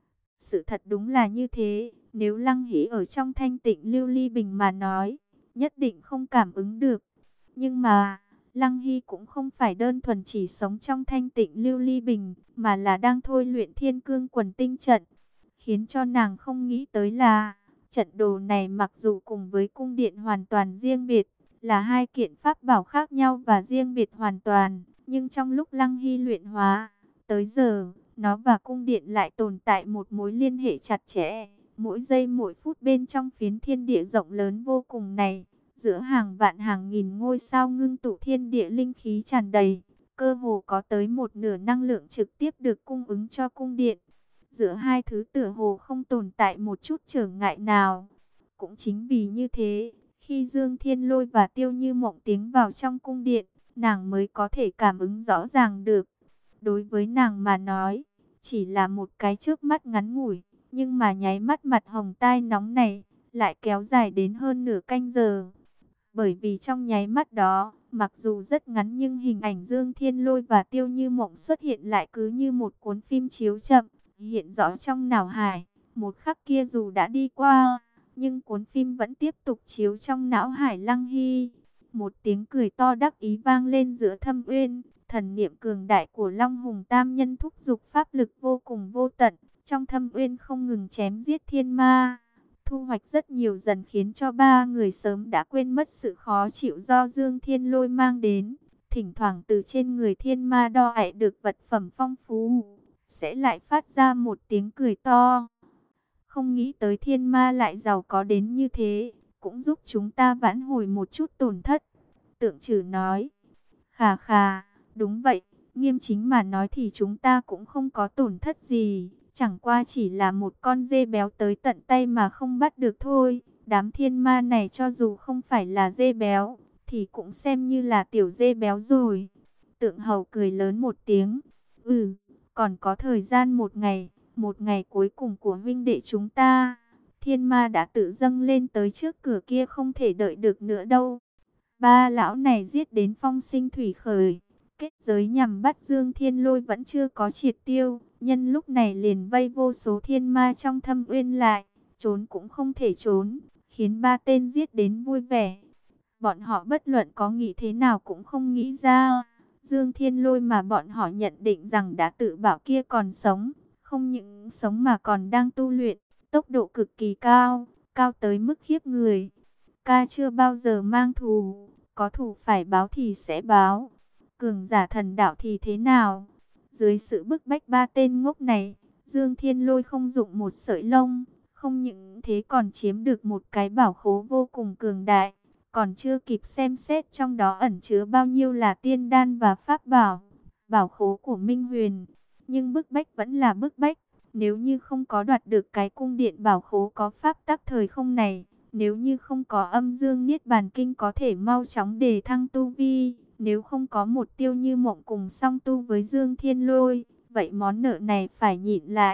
A: Sự thật đúng là như thế, nếu Lăng Hy ở trong thanh tịnh lưu ly bình mà nói, nhất định không cảm ứng được. Nhưng mà, Lăng Hy cũng không phải đơn thuần chỉ sống trong thanh tịnh lưu ly bình, mà là đang thôi luyện thiên cương quần tinh trận. Khiến cho nàng không nghĩ tới là, trận đồ này mặc dù cùng với cung điện hoàn toàn riêng biệt, là hai kiện pháp bảo khác nhau và riêng biệt hoàn toàn, nhưng trong lúc Lăng Hy luyện hóa, tới giờ, nó và cung điện lại tồn tại một mối liên hệ chặt chẽ. Mỗi giây mỗi phút bên trong phiến thiên địa rộng lớn vô cùng này, giữa hàng vạn hàng nghìn ngôi sao ngưng tụ thiên địa linh khí tràn đầy, cơ hồ có tới một nửa năng lượng trực tiếp được cung ứng cho cung điện. Giữa hai thứ tựa hồ không tồn tại một chút trở ngại nào. Cũng chính vì như thế, khi Dương Thiên Lôi và Tiêu Như Mộng tiến vào trong cung điện, nàng mới có thể cảm ứng rõ ràng được. Đối với nàng mà nói, chỉ là một cái chớp mắt ngắn ngủi, nhưng mà nháy mắt mặt hồng tai nóng này, lại kéo dài đến hơn nửa canh giờ. Bởi vì trong nháy mắt đó, mặc dù rất ngắn nhưng hình ảnh Dương Thiên Lôi và Tiêu Như Mộng xuất hiện lại cứ như một cuốn phim chiếu chậm, hiện rõ trong não hải. Một khắc kia dù đã đi qua, nhưng cuốn phim vẫn tiếp tục chiếu trong não hải Lăng Hy. Một tiếng cười to đắc ý vang lên giữa thâm uyên, thần niệm cường đại của Long Hùng Tam Nhân thúc giục pháp lực vô cùng vô tận, trong thâm uyên không ngừng chém giết thiên ma. Thu hoạch rất nhiều dần khiến cho ba người sớm đã quên mất sự khó chịu do Dương Thiên Lôi mang đến. Thỉnh thoảng từ trên người thiên ma đo ải được vật phẩm phong phú, sẽ lại phát ra một tiếng cười to. Không nghĩ tới thiên ma lại giàu có đến như thế, cũng giúp chúng ta vãn hồi một chút tổn thất. Tượng Trử nói, khà khà, đúng vậy, nghiêm chính mà nói thì chúng ta cũng không có tổn thất gì. Chẳng qua chỉ là một con dê béo tới tận tay mà không bắt được thôi. Đám thiên ma này cho dù không phải là dê béo, thì cũng xem như là tiểu dê béo rồi. Tượng Hầu cười lớn một tiếng. Ừ, còn có thời gian một ngày, một ngày cuối cùng của huynh đệ chúng ta. Thiên ma đã tự dâng lên tới trước cửa kia không thể đợi được nữa đâu. Ba lão này giết đến phong sinh thủy khởi. Kết giới nhằm bắt Dương Thiên Lôi vẫn chưa có triệt tiêu. Nhân lúc này liền vây vô số thiên ma trong thâm uyên lại. Trốn cũng không thể trốn. Khiến ba tên giết đến vui vẻ. Bọn họ bất luận có nghĩ thế nào cũng không nghĩ ra. Dương Thiên Lôi mà bọn họ nhận định rằng đã tự bảo kia còn sống. Không những sống mà còn đang tu luyện. Tốc độ cực kỳ cao. Cao tới mức khiếp người. Ca chưa bao giờ mang thù. Có thù phải báo thì sẽ báo. Cường giả thần đạo thì thế nào? Dưới sự bức bách ba tên ngốc này, Dương Thiên Lôi không dụng một sợi lông. Không những thế còn chiếm được một cái bảo khố vô cùng cường đại. Còn chưa kịp xem xét trong đó ẩn chứa bao nhiêu là tiên đan và pháp bảo. Bảo khố của Minh Huyền. Nhưng bức bách vẫn là bức bách. Nếu như không có đoạt được cái cung điện bảo khố có pháp tắc thời không này. Nếu như không có âm dương niết bàn kinh có thể mau chóng đề thăng tu vi. Nếu không có một Tiêu Như Mộng cùng song tu với Dương Thiên Lôi, vậy món nợ này phải nhịn lại.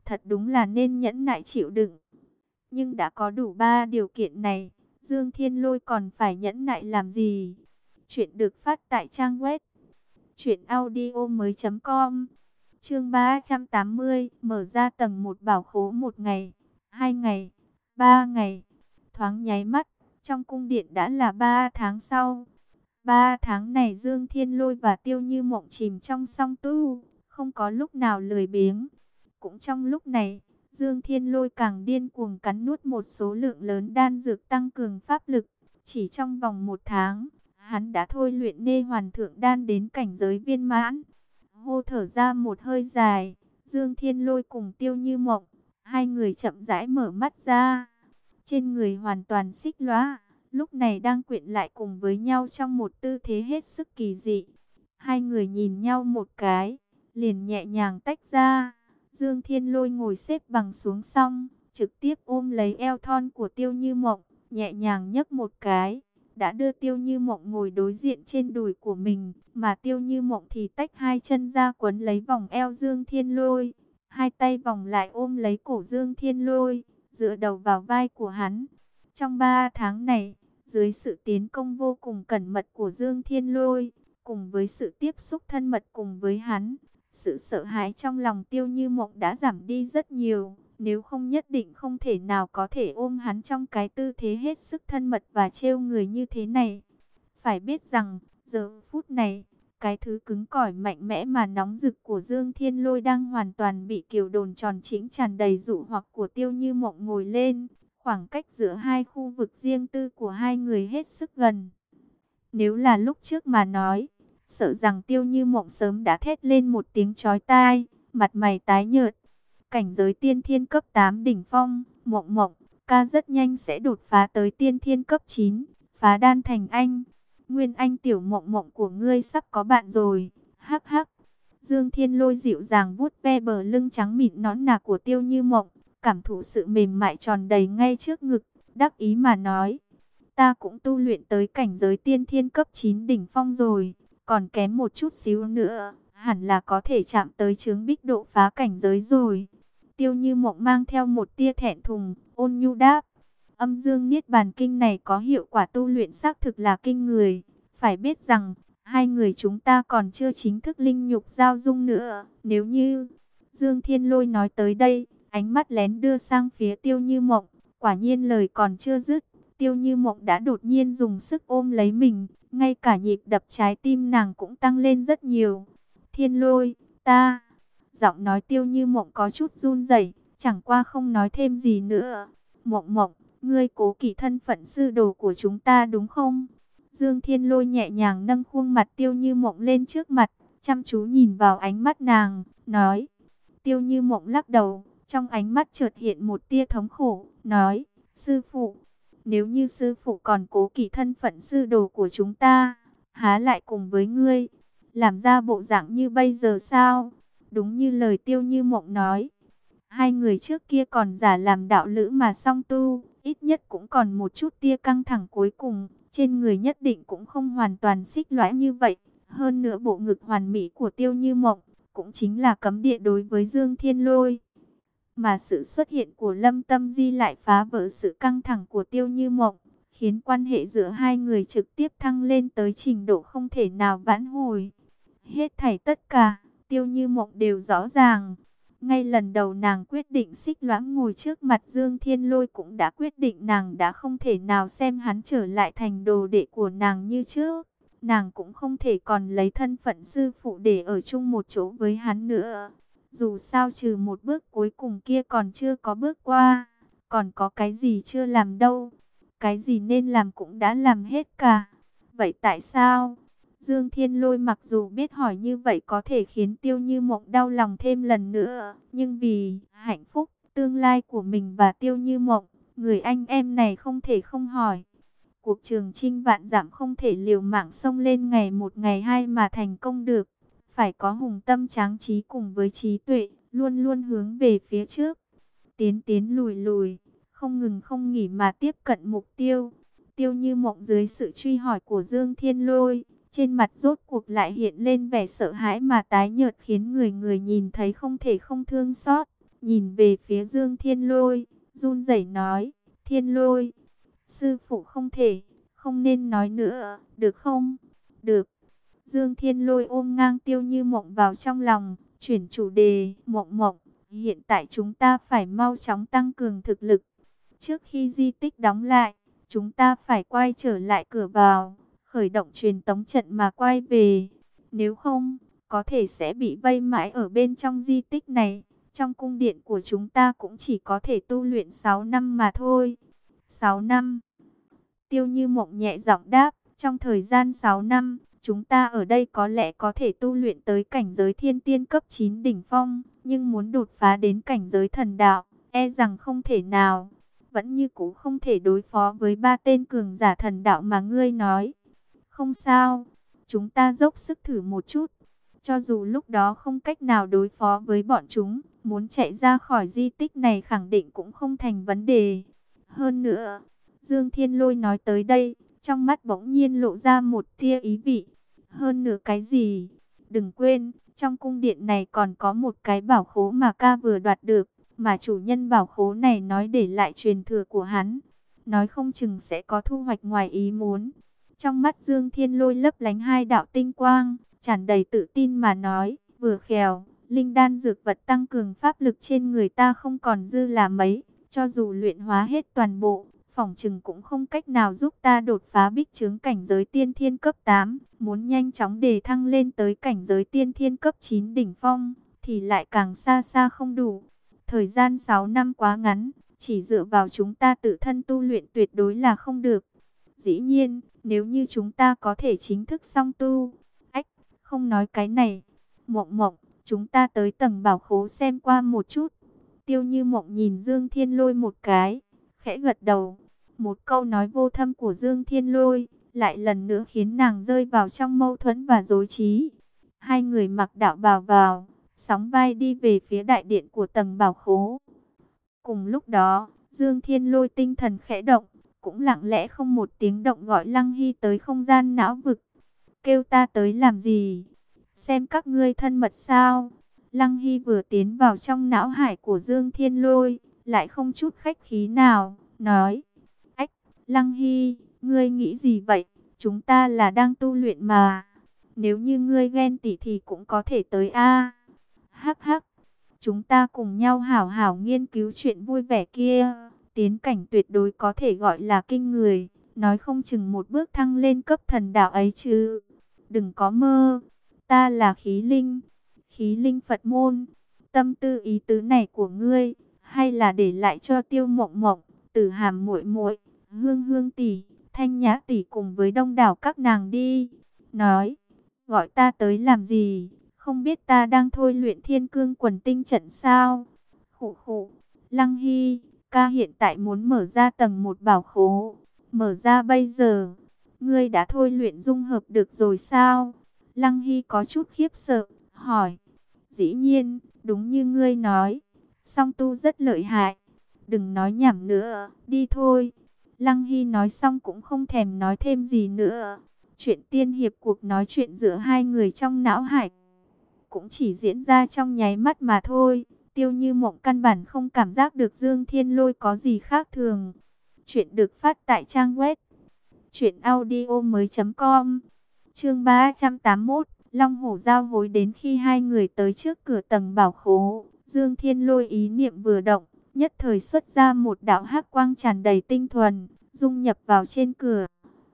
A: thật đúng là nên nhẫn nại chịu đựng. Nhưng đã có đủ ba điều kiện này, Dương Thiên Lôi còn phải nhẫn nại làm gì? Chuyện được phát tại trang web truyện audio mới chấm com. Chương ba trăm tám mươi, mở ra tầng một bảo khố. Một ngày, hai ngày, ba ngày, thoáng nháy mắt, trong cung điện đã là ba tháng sau. Ba tháng này Dương Thiên Lôi và Tiêu Như Mộng chìm trong song tu, không có lúc nào lười biếng. Cũng trong lúc này, Dương Thiên Lôi càng điên cuồng cắn nuốt một số lượng lớn đan dược tăng cường pháp lực. Chỉ trong vòng một tháng, hắn đã thôi luyện nê hoàn thượng đan đến cảnh giới viên mãn. Hô thở ra một hơi dài, Dương Thiên Lôi cùng Tiêu Như Mộng, hai người chậm rãi mở mắt ra. Trên người hoàn toàn xích lóa, lúc này đang quyện lại cùng với nhau trong một tư thế hết sức kỳ dị. Hai người nhìn nhau một cái, liền nhẹ nhàng tách ra. Dương Thiên Lôi ngồi xếp bằng xuống xong, trực tiếp ôm lấy eo thon của Tiêu Như Mộng, nhẹ nhàng nhấc một cái, đã đưa Tiêu Như Mộng ngồi đối diện trên đùi của mình, mà Tiêu Như Mộng thì tách hai chân ra quấn lấy vòng eo Dương Thiên Lôi, hai tay vòng lại ôm lấy cổ Dương Thiên Lôi, dựa đầu vào vai của hắn. Trong ba tháng này, dưới sự tiến công vô cùng cẩn mật của Dương Thiên Lôi, cùng với sự tiếp xúc thân mật cùng với hắn, sự sợ hãi trong lòng Tiêu Như Mộng đã giảm đi rất nhiều. Nếu không nhất định không thể nào có thể ôm hắn trong cái tư thế hết sức thân mật và trêu người như thế này. Phải biết rằng, giờ phút này, cái thứ cứng cỏi mạnh mẽ mà nóng rực của Dương Thiên Lôi đang hoàn toàn bị kiểu đồn tròn chỉnh tràn đầy dụ hoặc của Tiêu Như Mộng ngồi lên. Khoảng cách giữa hai khu vực riêng tư của hai người hết sức gần. Nếu là lúc trước mà nói, sợ rằng Tiêu Như Mộng sớm đã thét lên một tiếng chói tai, mặt mày tái nhợt. Cảnh giới tiên thiên cấp tám đỉnh phong, Mộng Mộng, ca rất nhanh sẽ đột phá tới tiên thiên cấp chín, phá đan thành anh. Nguyên anh tiểu Mộng Mộng của ngươi sắp có bạn rồi, hắc hắc. Dương Thiên Lôi dịu dàng vuốt ve bờ lưng trắng mịn nõn nà của Tiêu Như Mộng, cảm thụ sự mềm mại tròn đầy ngay trước ngực, đắc ý mà nói. Ta cũng tu luyện tới cảnh giới tiên thiên cấp chín đỉnh phong rồi, còn kém một chút xíu nữa, hẳn là có thể chạm tới chướng bích độ phá cảnh giới rồi. Tiêu Như Mộng mang theo một tia thẹn thùng, ôn nhu đáp. Âm dương niết bàn kinh này có hiệu quả tu luyện xác thực là kinh người. Phải biết rằng, hai người chúng ta còn chưa chính thức linh nhục giao dung nữa. Nếu như Dương Thiên Lôi nói tới đây, ánh mắt lén đưa sang phía Tiêu Như Mộng. Quả nhiên lời còn chưa dứt, Tiêu Như Mộng đã đột nhiên dùng sức ôm lấy mình. Ngay cả nhịp đập trái tim nàng cũng tăng lên rất nhiều. Thiên Lôi, ta... Giọng nói Tiêu Như Mộng có chút run rẩy, chẳng qua không nói thêm gì nữa. Mộng Mộng, ngươi cố kỵ thân phận sư đồ của chúng ta đúng không? Dương Thiên Lôi nhẹ nhàng nâng khuôn mặt Tiêu Như Mộng lên trước mặt, chăm chú nhìn vào ánh mắt nàng, nói. Tiêu Như Mộng lắc đầu, trong ánh mắt chợt hiện một tia thống khổ, nói, sư phụ, nếu như sư phụ còn cố kỵ thân phận sư đồ của chúng ta, há lại cùng với ngươi, làm ra bộ dạng như bây giờ sao? Đúng như lời Tiêu Như Mộng nói, hai người trước kia còn giả làm đạo lữ mà song tu, ít nhất cũng còn một chút tia căng thẳng cuối cùng, trên người nhất định cũng không hoàn toàn xích lõa như vậy. Hơn nữa bộ ngực hoàn mỹ của Tiêu Như Mộng, cũng chính là cấm địa đối với Dương Thiên Lôi. Mà sự xuất hiện của Lâm Tâm Di lại phá vỡ sự căng thẳng của Tiêu Như Mộng, khiến quan hệ giữa hai người trực tiếp thăng lên tới trình độ không thể nào vãn hồi. Hết thảy tất cả, Tiêu Như Mộng đều rõ ràng. Ngay lần đầu nàng quyết định xích loãng ngồi trước mặt Dương Thiên Lôi cũng đã quyết định nàng đã không thể nào xem hắn trở lại thành đồ đệ của nàng như trước. Nàng cũng không thể còn lấy thân phận sư phụ để ở chung một chỗ với hắn nữa. Dù sao trừ một bước cuối cùng kia còn chưa có bước qua, còn có cái gì chưa làm đâu. Cái gì nên làm cũng đã làm hết cả. Vậy tại sao? Dương Thiên Lôi mặc dù biết hỏi như vậy có thể khiến Tiêu Như Mộng đau lòng thêm lần nữa, nhưng vì hạnh phúc, tương lai của mình và Tiêu Như Mộng, người anh em này không thể không hỏi. Cuộc trường chinh vạn dặm không thể liều mạng xông lên ngày một ngày hai mà thành công được. Phải có hùng tâm tráng trí cùng với trí tuệ, luôn luôn hướng về phía trước. Tiến tiến lùi lùi, không ngừng không nghỉ mà tiếp cận mục tiêu. Tiêu Như Mộng dưới sự truy hỏi của Dương Thiên Lôi, trên mặt rốt cuộc lại hiện lên vẻ sợ hãi mà tái nhợt khiến người người nhìn thấy không thể không thương xót. nhìn về phía Dương Thiên Lôi, run rẩy nói, Thiên Lôi, sư phụ không thể, không nên nói nữa, được không? Được. Dương Thiên Lôi ôm ngang Tiêu Như Mộng vào trong lòng, chuyển chủ đề, Mộng Mộng, hiện tại chúng ta phải mau chóng tăng cường thực lực. Trước khi di tích đóng lại, chúng ta phải quay trở lại cửa vào, khởi động truyền tống trận mà quay về. Nếu không, có thể sẽ bị vây mãi ở bên trong di tích này. Trong cung điện của chúng ta cũng chỉ có thể tu luyện sáu năm mà thôi. sáu năm. Tiêu Như Mộng nhẹ giọng đáp, trong thời gian sáu năm, chúng ta ở đây có lẽ có thể tu luyện tới cảnh giới thiên tiên cấp chín đỉnh phong, nhưng muốn đột phá đến cảnh giới thần đạo, e rằng không thể nào. Vẫn như cũ không thể đối phó với ba tên cường giả thần đạo mà ngươi nói. Không sao, chúng ta dốc sức thử một chút. Cho dù lúc đó không cách nào đối phó với bọn chúng, muốn chạy ra khỏi di tích này khẳng định cũng không thành vấn đề. Hơn nữa, Dương Thiên Lôi nói tới đây, trong mắt bỗng nhiên lộ ra một tia ý vị. Hơn nữa cái gì? Đừng quên, trong cung điện này còn có một cái bảo khố mà ca vừa đoạt được, mà chủ nhân bảo khố này nói để lại truyền thừa của hắn. Nói không chừng sẽ có thu hoạch ngoài ý muốn. Trong mắt Dương Thiên Lôi lấp lánh hai đạo tinh quang, tràn đầy tự tin mà nói, vừa khéo, linh đan dược vật tăng cường pháp lực trên người ta không còn dư là mấy, cho dù luyện hóa hết toàn bộ, phỏng chừng cũng không cách nào giúp ta đột phá bích chướng cảnh giới tiên thiên cấp tám, muốn nhanh chóng đề thăng lên tới cảnh giới tiên thiên cấp chín đỉnh phong, thì lại càng xa xa không đủ. Thời gian sáu năm quá ngắn, chỉ dựa vào chúng ta tự thân tu luyện tuyệt đối là không được. Dĩ nhiên, nếu như chúng ta có thể chính thức song tu, ách, không nói cái này. Mộng Mộng, chúng ta tới tầng bảo khố xem qua một chút. Tiêu Như Mộng nhìn Dương Thiên Lôi một cái, khẽ gật đầu. Một câu nói vô thâm của Dương Thiên Lôi, lại lần nữa khiến nàng rơi vào trong mâu thuẫn và rối trí. Hai người mặc đạo bào vào, sóng vai đi về phía đại điện của tầng bảo khố. Cùng lúc đó, Dương Thiên Lôi tinh thần khẽ động, cũng lặng lẽ không một tiếng động gọi Lăng Hy tới không gian não vực. Kêu ta tới làm gì? Xem các ngươi thân mật sao? Lăng Hy vừa tiến vào trong não hải của Dương Thiên Lôi, lại không chút khách khí nào, nói. Ách, Lăng Hy, ngươi nghĩ gì vậy? Chúng ta là đang tu luyện mà. Nếu như ngươi ghen tị thì cũng có thể tới a. Hắc hắc, chúng ta cùng nhau hảo hảo nghiên cứu chuyện vui vẻ kia. Tiến cảnh tuyệt đối có thể gọi là kinh người, nói không chừng một bước thăng lên cấp thần đạo ấy chứ. Đừng có mơ, ta là khí linh, khí linh Phật môn. Tâm tư ý tứ này của ngươi, hay là để lại cho Tiêu Mộng Mộng, Tử Hàm muội muội, Hương Hương tỷ, Thanh Nhã tỷ cùng với đông đảo các nàng đi. Nói, gọi ta tới làm gì? Không biết ta đang thôi luyện Thiên Cương Quần Tinh trận sao? Khụ khụ, Lăng Hy, ca hiện tại muốn mở ra tầng một bảo khố. Mở ra bây giờ. Ngươi đã thôi luyện dung hợp được rồi sao? Lăng Hy có chút khiếp sợ, hỏi. Dĩ nhiên, đúng như ngươi nói. Song tu rất lợi hại. Đừng nói nhảm nữa, đi thôi. Lăng Hy nói xong cũng không thèm nói thêm gì nữa. Chuyện tiên hiệp cuộc nói chuyện giữa hai người trong não hải cũng chỉ diễn ra trong nháy mắt mà thôi. Tiêu Như Mộng căn bản không cảm giác được Dương Thiên Lôi có gì khác thường. Chuyện được phát tại trang web truyện audio mới chấm com. Chương ba trăm tám mươi mốt, Long Hổ giao hối. Đến khi hai người tới trước cửa tầng bảo khố, Dương Thiên Lôi ý niệm vừa động, nhất thời xuất ra một đạo hắc quang tràn đầy tinh thuần, dung nhập vào trên cửa.